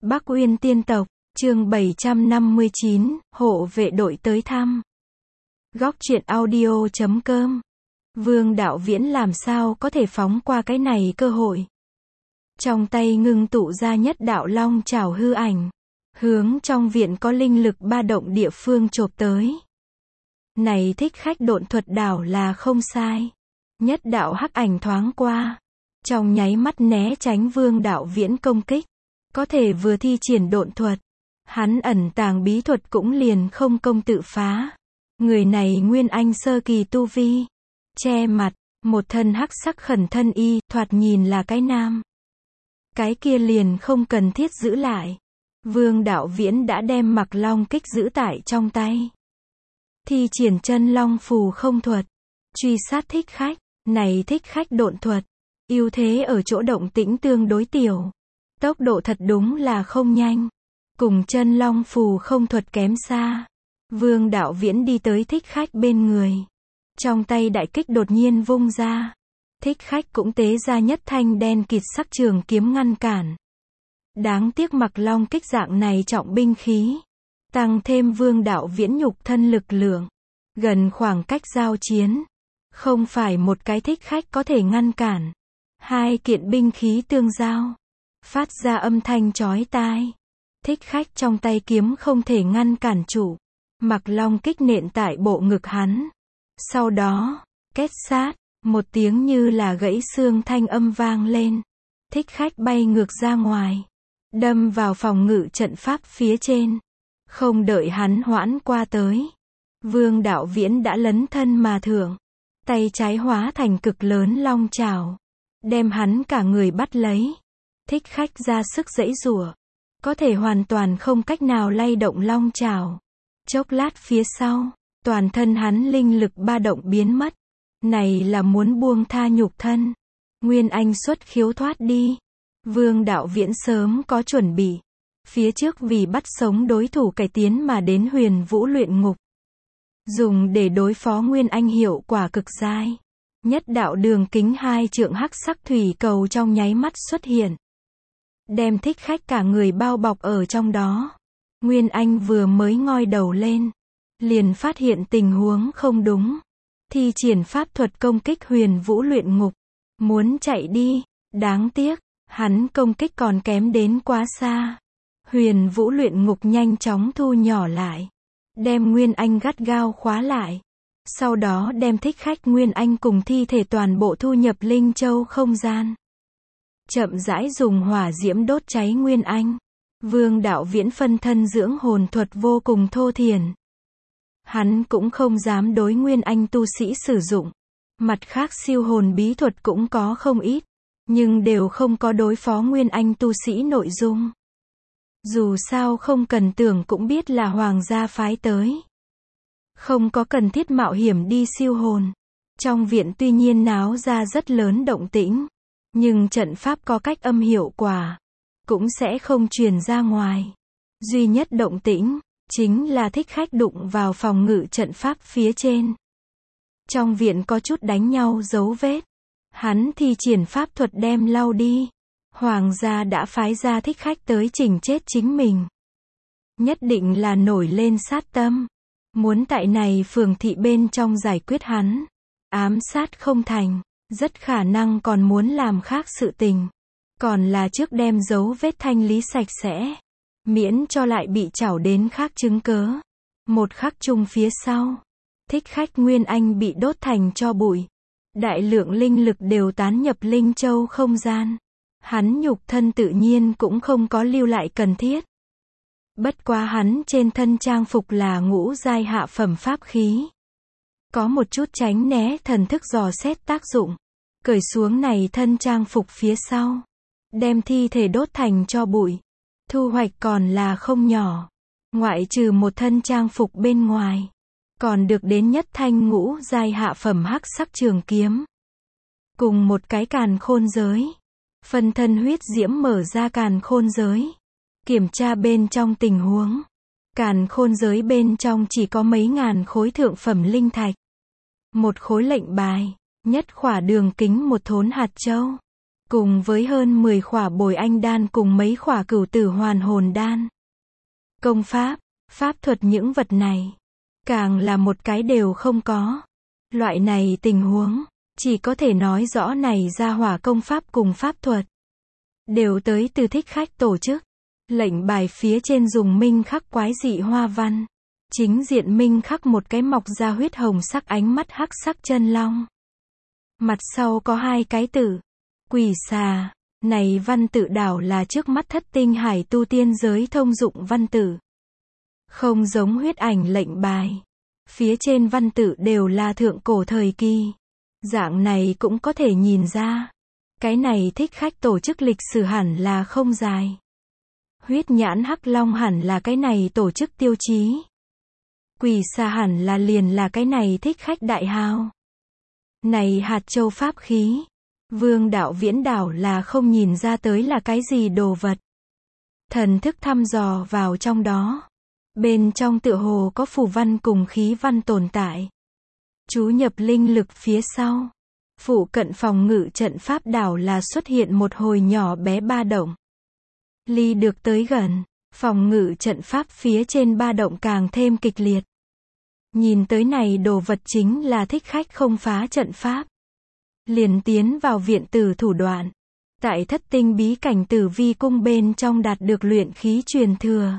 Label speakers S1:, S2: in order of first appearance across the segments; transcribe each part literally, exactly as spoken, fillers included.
S1: Bắc Uyên tiên tộc, chương bảy trăm năm mươi chín, hộ vệ đội tới thăm. Góc truyện audio chấm com. Vương Đạo Viễn làm sao có thể phóng qua cái này cơ hội. Trong tay ngưng tụ ra nhất đạo long chảo hư ảnh, hướng trong viện có linh lực ba động địa phương chộp tới. Này thích khách độn thuật đảo là không sai. Nhất đạo hắc ảnh thoáng qua, trong nháy mắt né tránh Vương Đạo Viễn công kích. Có thể vừa thi triển độn thuật, hắn ẩn tàng bí thuật cũng liền không công tự phá. Người này nguyên anh sơ kỳ tu vi, che mặt, một thân hắc sắc khẩn thân y, thoạt nhìn là cái nam. Cái kia liền không cần thiết giữ lại. Vương Đạo Viễn đã đem mặc long kích giữ tại trong tay. Thi triển chân long phù không thuật, truy sát thích khách. Này thích khách độn thuật, ưu thế ở chỗ động tĩnh tương đối tiểu. Tốc độ thật đúng là không nhanh. Cùng chân long phù không thuật kém xa. Vương Đạo Viễn đi tới thích khách bên người. Trong tay đại kích đột nhiên vung ra. Thích khách cũng tế ra nhất thanh đen kịt sắc trường kiếm ngăn cản. Đáng tiếc mặc long kích dạng này trọng binh khí. Tăng thêm Vương Đạo Viễn nhục thân lực lượng. Gần khoảng cách giao chiến. Không phải một cái thích khách có thể ngăn cản. Hai kiện binh khí tương giao. Phát ra âm thanh chói tai. Thích khách trong tay kiếm không thể ngăn cản chủ. Mặc long kích nện tại bộ ngực hắn. Sau đó, két sát, một tiếng như là gãy xương thanh âm vang lên. Thích khách bay ngược ra ngoài. Đâm vào phòng ngự trận pháp phía trên. Không đợi hắn hoãn qua tới. Vương Đạo Viễn đã lấn thân mà thượng. Tay trái hóa thành cực lớn long chảo. Đem hắn cả người bắt lấy. Thích khách ra sức giãy giụa. Có thể hoàn toàn không cách nào lay động long chảo. Chốc lát phía sau, toàn thân hắn linh lực ba động biến mất. Này là muốn buông tha nhục thân. Nguyên anh xuất khiếu thoát đi. Vương Đạo Viễn sớm có chuẩn bị. Phía trước vì bắt sống đối thủ cải tiến mà đến Huyền Vũ luyện ngục. Dùng để đối phó Nguyên Anh hiệu quả cực dai. Nhất đạo đường kính hai trượng hắc sắc thủy cầu trong nháy mắt xuất hiện. Đem thích khách cả người bao bọc ở trong đó. Nguyên Anh vừa mới ngoi đầu lên. Liền phát hiện tình huống không đúng. Thi triển pháp thuật công kích Huyền Vũ luyện ngục. Muốn chạy đi. Đáng tiếc, hắn công kích còn kém đến quá xa. Huyền Vũ luyện ngục nhanh chóng thu nhỏ lại. Đem Nguyên Anh gắt gao khóa lại. Sau đó đem thích khách Nguyên Anh cùng thi thể toàn bộ thu nhập Linh Châu không gian. Chậm rãi dùng hỏa diễm đốt cháy Nguyên Anh. Vương Đạo Viễn phân thân dưỡng hồn thuật vô cùng thô thiển. Hắn cũng không dám đối Nguyên Anh tu sĩ sử dụng. Mặt khác siêu hồn bí thuật cũng có không ít. Nhưng đều không có đối phó Nguyên Anh tu sĩ nội dung. Dù sao không cần tưởng cũng biết là hoàng gia phái tới. Không có cần thiết mạo hiểm đi siêu hồn. Trong viện tuy nhiên náo ra rất lớn động tĩnh. Nhưng trận pháp có cách âm hiệu quả. Cũng sẽ không truyền ra ngoài. Duy nhất động tĩnh, chính là thích khách đụng vào phòng ngự trận pháp phía trên. Trong viện có chút đánh nhau dấu vết. Hắn thi triển pháp thuật đem lau đi. Hoàng gia đã phái ra thích khách tới chỉnh chết chính mình. Nhất định là nổi lên sát tâm. Muốn tại này phường thị bên trong giải quyết hắn. Ám sát không thành. Rất khả năng còn muốn làm khác sự tình. Còn là trước đem dấu vết thanh lý sạch sẽ. Miễn cho lại bị trảo đến khác chứng cớ. Một khắc chung phía sau. Thích khách Nguyên Anh bị đốt thành tro bụi. Đại lượng linh lực đều tán nhập Linh Châu không gian. Hắn nhục thân tự nhiên cũng không có lưu lại cần thiết. Bất quá hắn trên thân trang phục là ngũ giai hạ phẩm pháp khí. Có một chút tránh né thần thức dò xét tác dụng. Cởi xuống này thân trang phục phía sau. Đem thi thể đốt thành tro bụi. Thu hoạch còn là không nhỏ. Ngoại trừ một thân trang phục bên ngoài. Còn được đến nhất thanh ngũ giai hạ phẩm hắc sắc trường kiếm. Cùng một cái càn khôn giới. Phân thân huyết diễm mở ra càn khôn giới. Kiểm tra bên trong tình huống. Càn khôn giới bên trong chỉ có mấy ngàn khối thượng phẩm linh thạch. Một khối lệnh bài. Nhất khỏa đường kính một thốn hạt châu. cùng với hơn mười khỏa bồi anh đan cùng mấy khỏa cửu tử hoàn hồn đan. Công pháp, pháp thuật những vật này, càng là một cái đều không có. Loại này tình huống, chỉ có thể nói rõ này ra hỏa công pháp cùng pháp thuật, đều tới từ thích khách tổ chức. Lệnh bài phía trên dùng minh khắc quái dị hoa văn. Chính diện minh khắc một cái mọc ra huyết hồng sắc ánh mắt hắc sắc chân long. Mặt sau có hai cái tử. Quỷ xà. Này văn tự đảo là trước mắt thất tinh hải tu tiên giới thông dụng văn tự. Không giống huyết ảnh lệnh bài. Phía trên văn tự đều là thượng cổ thời kỳ. Dạng này cũng có thể nhìn ra. Cái này thích khách tổ chức lịch sử hẳn là không dài. Huyết nhãn hắc long hẳn là cái này tổ chức tiêu chí. Quỷ xà hẳn là liền là cái này thích khách đại hào. Này hạt châu pháp khí. Vương đạo viễn đảo là không nhìn ra tới là cái gì đồ vật. Thần thức thăm dò vào trong đó. Bên trong tựa hồ có phù văn cùng khí văn tồn tại. Chú nhập linh lực phía sau. Phụ cận phòng ngự trận pháp đảo là xuất hiện một hồi nhỏ bé ba động. Ly được tới gần, phòng ngự trận pháp phía trên ba động càng thêm kịch liệt. Nhìn tới này đồ vật chính là thích khách không phá trận pháp. Liền tiến vào viện tử thủ đoạn. Tại thất tinh bí cảnh tử vi cung bên trong đạt được luyện khí truyền thừa.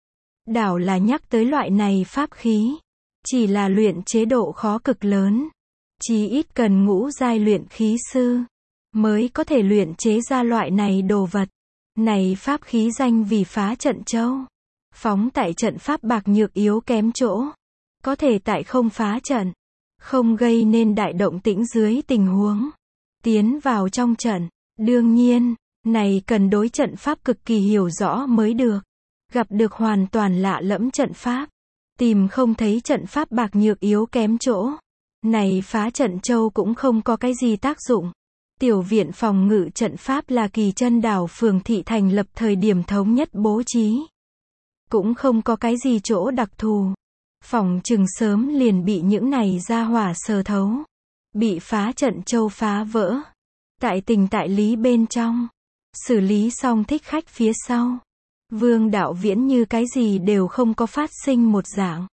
S1: Đảo là nhắc tới loại này pháp khí. Chỉ là luyện chế độ khó cực lớn. Chí ít cần ngũ giai luyện khí sư. Mới có thể luyện chế ra loại này đồ vật. Này pháp khí danh vì phá trận châu. Phóng tại trận pháp bạc nhược yếu kém chỗ. Có thể tại không phá trận. Không gây nên đại động tĩnh dưới tình huống. Tiến vào trong trận. Đương nhiên, này cần đối trận pháp cực kỳ hiểu rõ mới được. Gặp được hoàn toàn lạ lẫm trận pháp. Tìm không thấy trận pháp bạc nhược yếu kém chỗ. Này phá trận châu cũng không có cái gì tác dụng. Tiểu viện phòng ngự trận pháp là Kỳ Chân đảo phường thị thành lập thời điểm thống nhất bố trí. Cũng không có cái gì chỗ đặc thù. Phòng chừng sớm liền bị những này ra hỏa sờ thấu. Bị phá trận châu phá vỡ. Tại tình tại lý bên trong. Xử lý xong thích khách phía sau. Vương đạo viễn như cái gì đều không có phát sinh một dạng.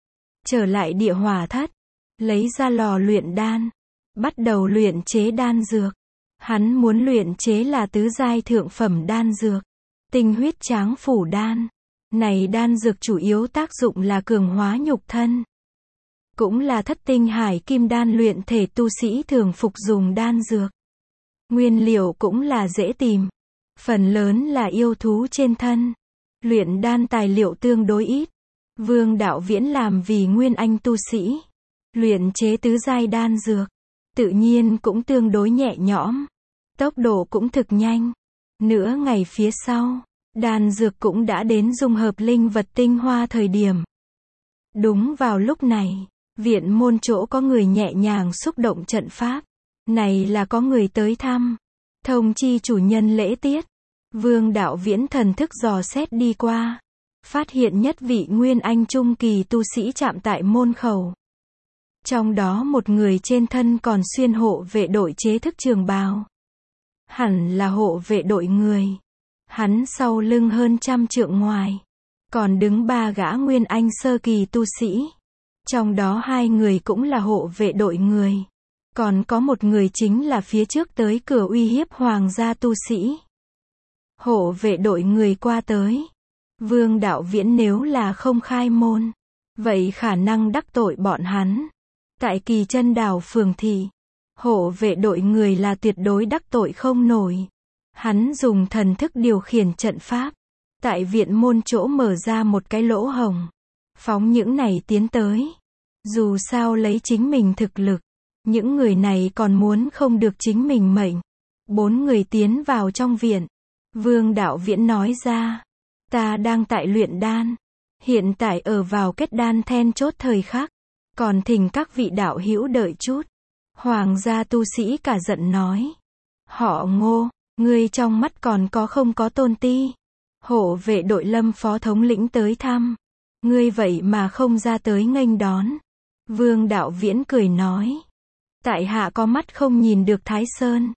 S1: Trở lại địa hỏa thất. Lấy ra lò luyện đan. Bắt đầu luyện chế đan dược. Hắn muốn luyện chế là tứ giai thượng phẩm đan dược. Tinh huyết tráng phủ đan. Này đan dược chủ yếu tác dụng là cường hóa nhục thân. Cũng là thất tinh hải kim đan luyện thể tu sĩ thường phục dùng đan dược. Nguyên liệu cũng là dễ tìm. Phần lớn là yêu thú trên thân. Luyện đan tài liệu tương đối ít. Vương đạo viễn làm vì nguyên anh tu sĩ. Luyện chế tứ giai đan dược. Tự nhiên cũng tương đối nhẹ nhõm. Tốc độ cũng thực nhanh. Nửa ngày phía sau, đan dược cũng đã đến dung hợp linh vật tinh hoa thời điểm. Đúng vào lúc này, viện môn chỗ có người nhẹ nhàng xúc động trận pháp. Này là có người tới thăm. Thông chi chủ nhân lễ tiết. Vương đạo viễn thần thức dò xét đi qua. Phát hiện nhất vị nguyên anh trung kỳ tu sĩ chạm tại môn khẩu. Trong đó một người trên thân còn xuyên hộ vệ đội chế thức trường bào. Hẳn là hộ vệ đội người. Hắn sau lưng hơn trăm trượng ngoài. Còn đứng ba gã nguyên anh sơ kỳ tu sĩ. Trong đó hai người cũng là hộ vệ đội người. Còn có một người chính là phía trước tới cửa uy hiếp hoàng gia tu sĩ. Hộ vệ đội người qua tới. Vương đạo viễn nếu là không khai môn. Vậy khả năng đắc tội bọn hắn. Tại Kỳ Chân đảo phường thị. Hộ vệ đội người là tuyệt đối đắc tội không nổi. Hắn dùng thần thức điều khiển trận pháp. Tại viện môn chỗ mở ra một cái lỗ hồng. Phóng những này tiến tới. Dù sao lấy chính mình thực lực. Những người này còn muốn không được chính mình mệnh. Bốn người tiến vào trong viện. Vương đạo viễn nói ra. Ta đang tại luyện đan. Hiện tại ở vào kết đan then chốt thời khắc. Còn thỉnh các vị đạo hữu đợi chút. Hoàng gia tu sĩ cả giận nói. Họ Ngô, ngươi trong mắt còn có không có tôn ti. Hộ vệ đội Lâm phó thống lĩnh tới thăm. Ngươi vậy mà không ra tới nghênh đón. Vương đạo viễn cười nói. Tại hạ có mắt không nhìn được Thái Sơn.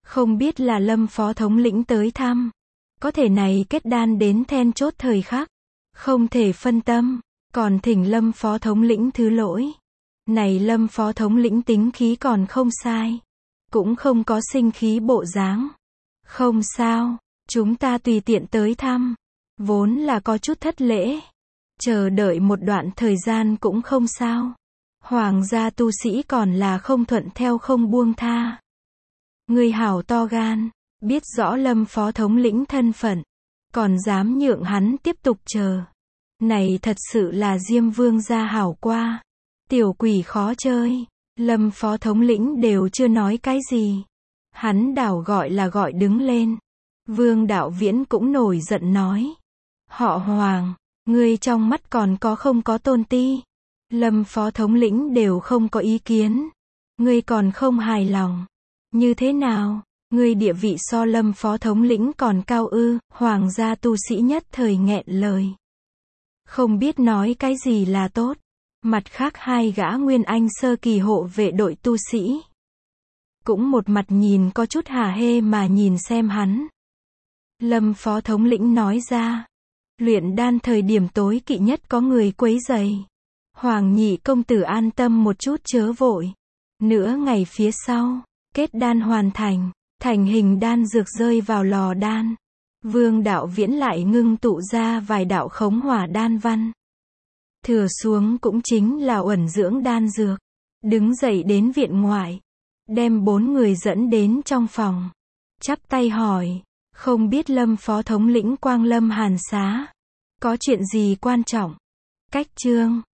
S1: Không biết là Lâm phó thống lĩnh tới thăm. Có thể này kết đan đến then chốt thời khắc. Không thể phân tâm. Còn thỉnh Lâm phó thống lĩnh thứ lỗi. Này Lâm phó thống lĩnh tính khí còn không sai. Cũng không có sinh khí bộ dáng. Không sao. Chúng ta tùy tiện tới thăm. Vốn là có chút thất lễ. Chờ đợi một đoạn thời gian cũng không sao. Hoàng gia tu sĩ còn là không thuận theo không buông tha. Người hảo to gan. Biết rõ Lâm phó thống lĩnh thân phận. Còn dám nhượng hắn tiếp tục chờ. Này thật sự là Diêm Vương gia hảo qua. Tiểu quỷ khó chơi. Lâm phó thống lĩnh đều chưa nói cái gì. Hắn đảo gọi là gọi đứng lên. Vương Đạo Viễn cũng nổi giận nói. Họ Hoàng, ngươi trong mắt còn có không có tôn ti. Lâm phó thống lĩnh đều không có ý kiến. Ngươi còn không hài lòng. Như thế nào? Ngươi địa vị so Lâm phó thống lĩnh còn cao ư? Hoàng gia tu sĩ nhất thời nghẹn lời. Không biết nói cái gì là tốt. Mặt khác hai gã Nguyên Anh sơ kỳ hộ vệ đội tu sĩ. Cũng một mặt nhìn có chút hả hê mà nhìn xem hắn. Lâm phó thống lĩnh nói ra. Luyện đan thời điểm tối kỵ nhất có người quấy rầy. Hoàng nhị công tử an tâm một chút chớ vội. Nửa ngày phía sau, kết đan hoàn thành, thành hình đan dược rơi vào lò đan. Vương Đạo Viễn lại ngưng tụ ra vài đạo khống hỏa đan văn. Thừa xuống cũng chính là uẩn dưỡng đan dược. Đứng dậy đến viện ngoại. Đem bốn người dẫn đến trong phòng. Chắp tay hỏi. Không biết Lâm phó thống lĩnh quang lâm hàn xá. Có chuyện gì quan trọng? Cách chương.